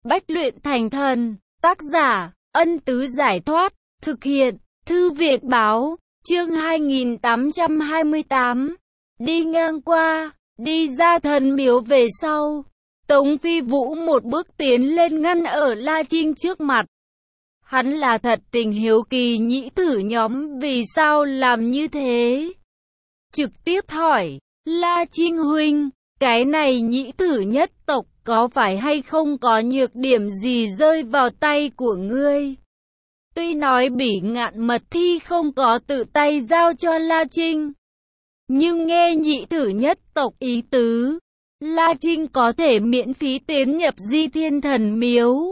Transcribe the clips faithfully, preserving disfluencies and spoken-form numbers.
Bách luyện thành thần. Tác giả, Ân Tứ Giải Thoát. Thực hiện, Thư viện Báo. Chương hai nghìn tám trăm hai mươi tám. Đi ngang qua, đi ra thần miếu về sau. Tống Phi Vũ một bước tiến lên ngăn ở La Trinh trước mặt. Hắn là thật tình hiếu kỳ nhĩ thử nhóm vì sao làm như thế. Trực tiếp hỏi, La Trinh huynh, cái này nhĩ thử nhất tộc có phải hay không có nhược điểm gì rơi vào tay của ngươi? Tuy nói Bỉ Ngạn Mật Thi không có tự tay giao cho La Trinh, nhưng nghe nhĩ thử nhất tộc ý tứ, La Trinh có thể miễn phí tiến nhập Di Thiên Thần Miếu.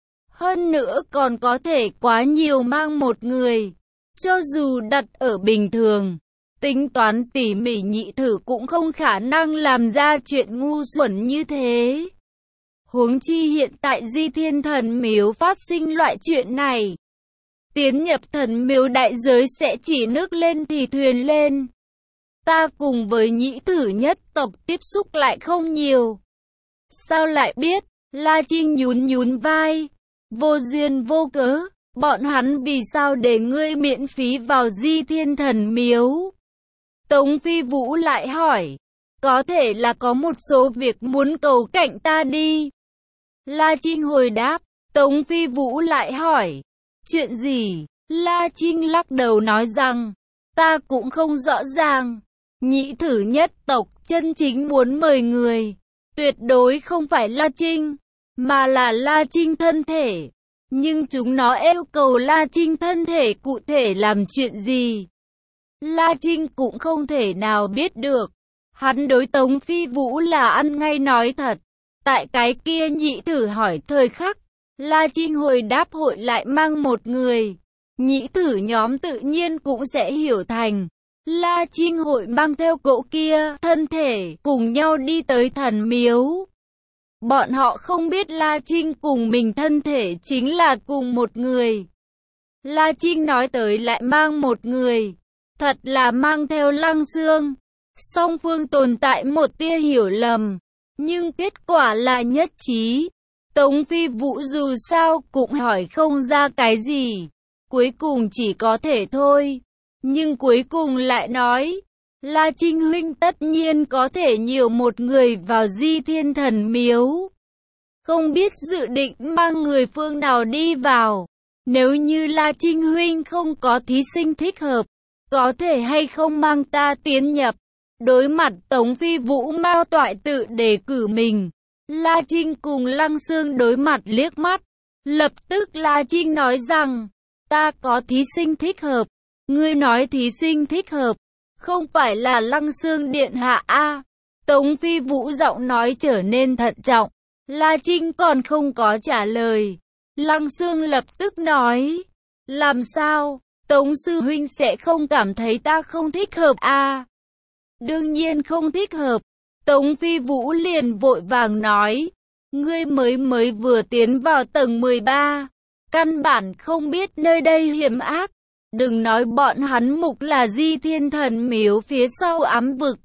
Hơn nữa còn có thể quá nhiều mang một người. Cho dù đặt ở bình thường, tính toán tỉ mỉ nhị thử cũng không khả năng làm ra chuyện ngu xuẩn như thế. Huống chi hiện tại Di Thiên Thần Miếu phát sinh loại chuyện này. Tiến nhập thần miếu đại giới sẽ chỉ nước lên thì thuyền lên. Ta cùng với nhĩ thử nhất tộc tiếp xúc lại không nhiều. Sao lại biết? La Trinh nhún nhún vai. Vô duyên vô cớ, bọn hắn vì sao để ngươi miễn phí vào Di Thiên Thần Miếu? Tống Phi Vũ lại hỏi. Có thể là có một số việc muốn cầu cạnh ta đi. La Trinh hồi đáp. Tống Phi Vũ lại hỏi. Chuyện gì? La Trinh lắc đầu nói rằng, ta cũng không rõ ràng. Nhĩ thử nhất tộc chân chính muốn mời người, tuyệt đối không phải La Trinh, mà là La Trinh thân thể. Nhưng chúng nó yêu cầu La Trinh thân thể cụ thể làm chuyện gì, La Trinh cũng không thể nào biết được. Hắn đối Tống Phi Vũ là ăn ngay nói thật. Tại cái kia nhĩ thử hỏi thời khắc, La Trinh hồi đáp hội lại mang một người. Nhĩ thử nhóm tự nhiên cũng sẽ hiểu thành La Trinh hội mang theo cỗ kia thân thể cùng nhau đi tới thần miếu. Bọn họ không biết La Trinh cùng mình thân thể chính là cùng một người. La Trinh nói tới lại mang một người, thật là mang theo Lăng Xương. Song phương tồn tại một tia hiểu lầm, nhưng kết quả là nhất trí. Tống Phi Vũ dù sao cũng hỏi không ra cái gì, cuối cùng chỉ có thể thôi. Nhưng cuối cùng lại nói, La Trinh huynh tất nhiên có thể nhiều một người vào Di Thiên Thần Miếu. Không biết dự định mang người phương nào đi vào. Nếu như La Trinh huynh không có thí sinh thích hợp, có thể hay không mang ta tiến nhập? Đối mặt Tống Phi Vũ mao toại tự đề cử mình, La Trinh cùng Lăng Xương đối mặt liếc mắt. Lập tức La Trinh nói rằng, ta có thí sinh thích hợp. Ngươi nói thí sinh thích hợp, không phải là Lăng Xương điện hạ a? Tống Phi Vũ giọng nói trở nên thận trọng. La Trinh còn không có trả lời. Lăng Xương lập tức nói, làm sao? Tống sư huynh sẽ không cảm thấy ta không thích hợp a? Đương nhiên không thích hợp. Tống Phi Vũ liền vội vàng nói, ngươi mới mới vừa tiến vào tầng mười ba, căn bản không biết nơi đây hiểm ác. Đừng nói bọn hắn mục là Di Thiên Thần Miếu phía sau ám vực.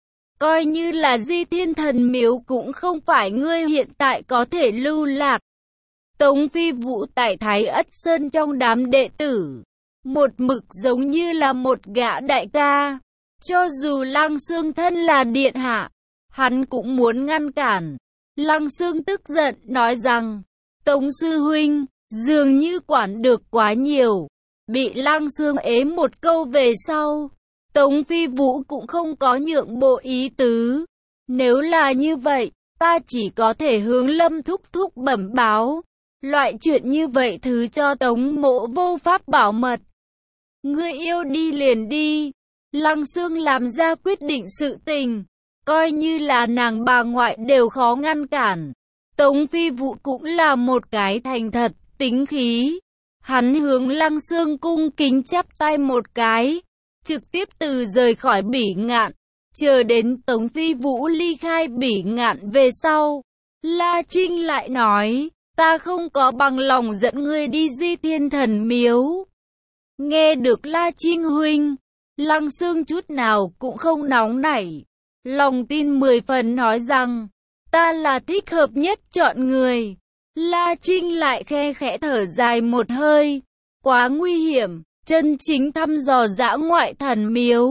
Coi như là Di Thiên Thần Miếu cũng không phải ngươi hiện tại có thể lưu lạc. Tống Phi Vũ tại Thái Ất Sơn trong đám đệ tử, một mực giống như là một gã đại ca. Cho dù Lăng Xương thân là điện hạ, hắn cũng muốn ngăn cản. Lăng Xương tức giận nói rằng, Tống sư huynh, dường như quản được quá nhiều. Bị Lăng Xương ế một câu về sau, Tống Phi Vũ cũng không có nhượng bộ ý tứ. Nếu là như vậy, ta chỉ có thể hướng Lâm thúc thúc bẩm báo. Loại chuyện như vậy thứ cho Tống mỗ vô pháp bảo mật. Ngươi yêu đi liền đi. Lăng Xương làm ra quyết định sự tình, coi như là nàng bà ngoại đều khó ngăn cản. Tống Phi Vũ cũng là một cái thành thật, tính khí. Hắn hướng Lăng Xương cung kính chắp tay một cái, trực tiếp từ rời khỏi Bỉ Ngạn. Chờ đến Tống Phi Vũ ly khai Bỉ Ngạn về sau, La Trinh lại nói, ta không có bằng lòng dẫn ngươi đi Di Thiên Thần Miếu. Nghe được La Trinh huynh, Lăng Xương chút nào cũng không nóng nảy, lòng tin mười phần nói rằng, ta là thích hợp nhất chọn người. La Trinh lại khe khẽ thở dài một hơi. Quá nguy hiểm, chân chính thăm dò dã ngoại thần miếu.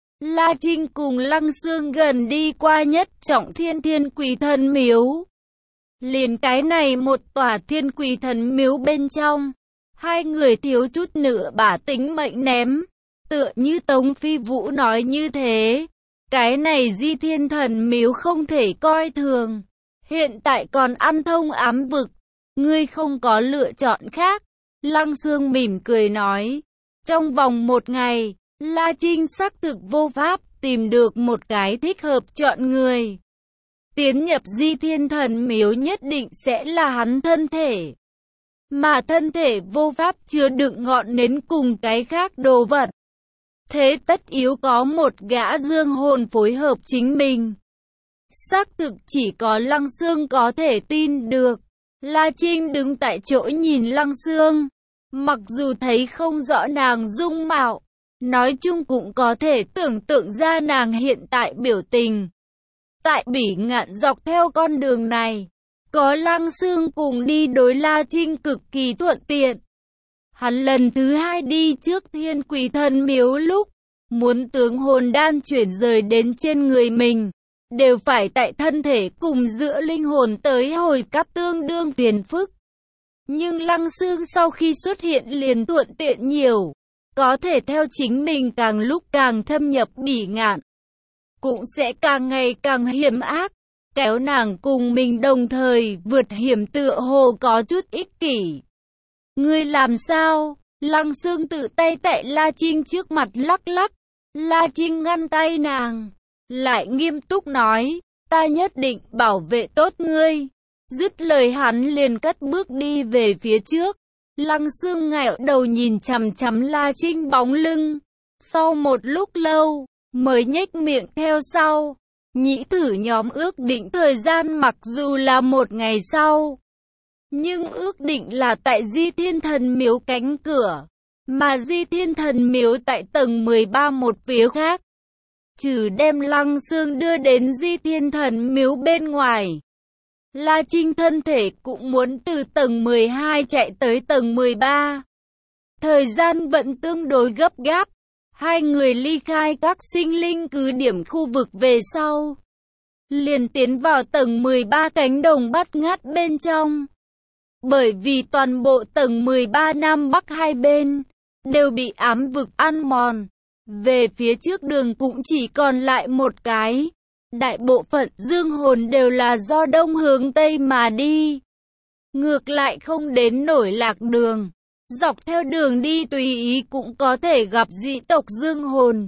La Trinh cùng Lăng Xương gần đi qua nhất trọng thiên thiên quỷ thần miếu. Liền cái này một tòa thiên quỷ thần miếu bên trong, hai người thiếu chút nữa bả tính mệnh ném. Tựa như Tống Phi Vũ nói như thế, cái này Di Thiên Thần miếu không thể coi thường. Hiện tại còn ăn thông ám vực, ngươi không có lựa chọn khác. Lăng Xương mỉm cười nói, trong vòng một ngày, La Trinh xác thực vô pháp tìm được một cái thích hợp chọn người. Tiến nhập Di Thiên Thần miếu nhất định sẽ là hắn thân thể. Mà thân thể vô pháp chứa đựng ngọn nến cùng cái khác đồ vật. Thế tất yếu có một gã dương hồn phối hợp chính mình. Xác thực chỉ có Lăng Xương có thể tin được. La Trinh đứng tại chỗ nhìn Lăng Xương. Mặc dù thấy không rõ nàng dung mạo, nói chung cũng có thể tưởng tượng ra nàng hiện tại biểu tình. Tại Bỉ Ngạn dọc theo con đường này, có Lăng Xương cùng đi đối La Trinh cực kỳ thuận tiện. Hắn lần thứ hai đi trước Thiên Quỷ Thần miếu lúc, muốn tướng hồn đan chuyển rời đến trên người mình, đều phải tại thân thể cùng giữa linh hồn tới hồi cắt tương đương phiền phức. Nhưng Lăng Xương sau khi xuất hiện liền thuận tiện nhiều, có thể theo chính mình càng lúc càng thâm nhập Bỉ Ngạn, cũng sẽ càng ngày càng hiểm ác, kéo nàng cùng mình đồng thời vượt hiểm tựa hồ có chút ích kỷ. Ngươi làm sao? Lăng Xương tự tay tại La Trinh trước mặt lắc lắc. La Trinh ngăn tay nàng, lại nghiêm túc nói, ta nhất định bảo vệ tốt ngươi. Dứt lời hắn liền cất bước đi về phía trước. Lăng Xương ngẹo đầu nhìn chằm chằm La Trinh bóng lưng. Sau một lúc lâu, mới nhếch miệng theo sau. Nhĩ thử nhóm ước định thời gian mặc dù là một ngày sau, nhưng ước định là tại Di Thiên Thần miếu cánh cửa, mà Di Thiên Thần miếu tại tầng mười ba một phía khác. Trừ đem Lăng Xương đưa đến Di Thiên Thần miếu bên ngoài, La Trinh thân thể cũng muốn từ tầng mười hai chạy tới tầng mười ba. Thời gian vẫn tương đối gấp gáp. Hai người ly khai các sinh linh cứ điểm khu vực về sau, liền tiến vào tầng mười ba cánh đồng bát ngát bên trong. Bởi vì toàn bộ tầng mười ba Nam Bắc hai bên đều bị ám vực ăn mòn, về phía trước đường cũng chỉ còn lại một cái. Đại bộ phận dương hồn đều là do đông hướng tây mà đi, ngược lại không đến nổi lạc đường. Dọc theo đường đi tùy ý cũng có thể gặp dị tộc dương hồn.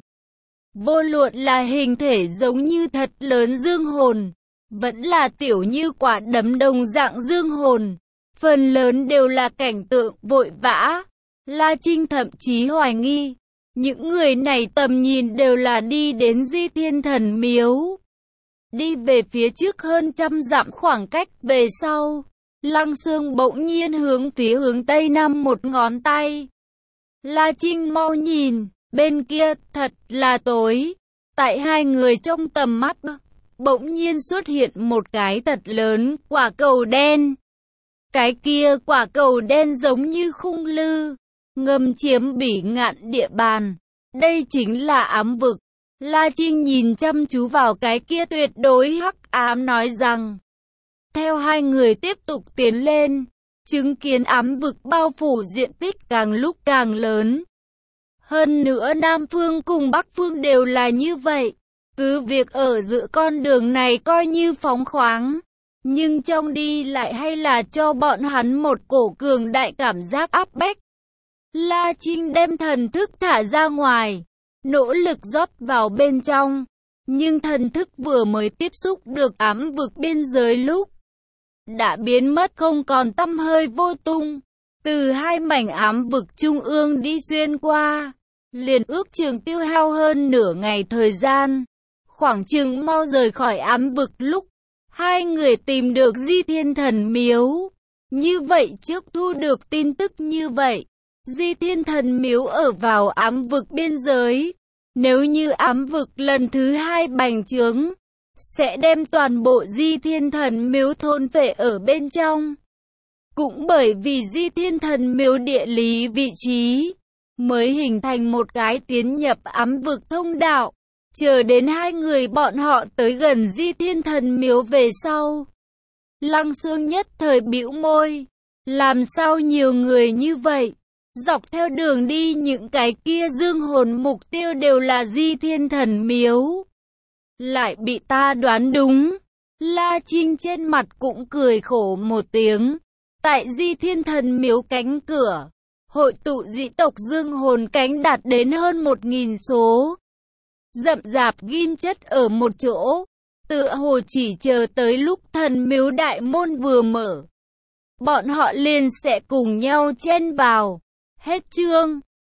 Vô luận là hình thể giống như thật lớn dương hồn, vẫn là tiểu như quả đấm đồng dạng dương hồn, phần lớn đều là cảnh tượng vội vã. La Trinh thậm chí hoài nghi, những người này tầm nhìn đều là đi đến Di Thiên Thần miếu. Đi về phía trước hơn trăm dặm khoảng cách về sau, Lăng Xương bỗng nhiên hướng phía hướng tây nam một ngón tay. La Trinh mau nhìn, bên kia thật là tối. Tại hai người trong tầm mắt, bỗng nhiên xuất hiện một cái thật lớn quả cầu đen. Cái kia quả cầu đen giống như khung lư, ngầm chiếm Bỉ Ngạn địa bàn. Đây chính là ám vực. La Trinh nhìn chăm chú vào cái kia tuyệt đối hắc ám nói rằng. Theo hai người tiếp tục tiến lên, chứng kiến ám vực bao phủ diện tích càng lúc càng lớn. Hơn nữa Nam Phương cùng Bắc Phương đều là như vậy. Cứ việc ở giữa con đường này coi như phóng khoáng, nhưng trong đi lại hay là cho bọn hắn một cổ cường đại cảm giác áp bách. La Trinh đem thần thức thả ra ngoài, nỗ lực rót vào bên trong, nhưng thần thức vừa mới tiếp xúc được ám vực biên giới lúc đã biến mất không còn tăm hơi vô tung. Từ hai mảnh ám vực trung ương đi xuyên qua, liền ước chừng tiêu hao hơn nửa ngày thời gian. Khoảng chừng mau rời khỏi ám vực lúc hai người tìm được Di Thiên Thần miếu. Như vậy trước thu được tin tức như vậy, Di Thiên Thần miếu ở vào ám vực biên giới. Nếu như ám vực lần thứ hai bành trướng, sẽ đem toàn bộ Di Thiên Thần miếu thôn phệ ở bên trong. Cũng bởi vì Di Thiên Thần Miếu địa lý vị trí, mới hình thành một cái tiến nhập ám vực thông đạo. Chờ đến hai người bọn họ tới gần Di Thiên Thần Miếu về sau, Lăng Xương nhất thời bĩu môi. Làm sao nhiều người như vậy? Dọc theo đường đi những cái kia dương hồn mục tiêu đều là Di Thiên Thần Miếu. Lại bị ta đoán đúng. La Trinh trên mặt cũng cười khổ một tiếng. Tại Di Thiên Thần Miếu cánh cửa, hội tụ dị tộc dương hồn cánh đạt đến hơn một nghìn số. Rậm rạp ghim chất ở một chỗ, tựa hồ chỉ chờ tới lúc thần miếu đại môn vừa mở, bọn họ liền sẽ cùng nhau chen vào. Hết chương.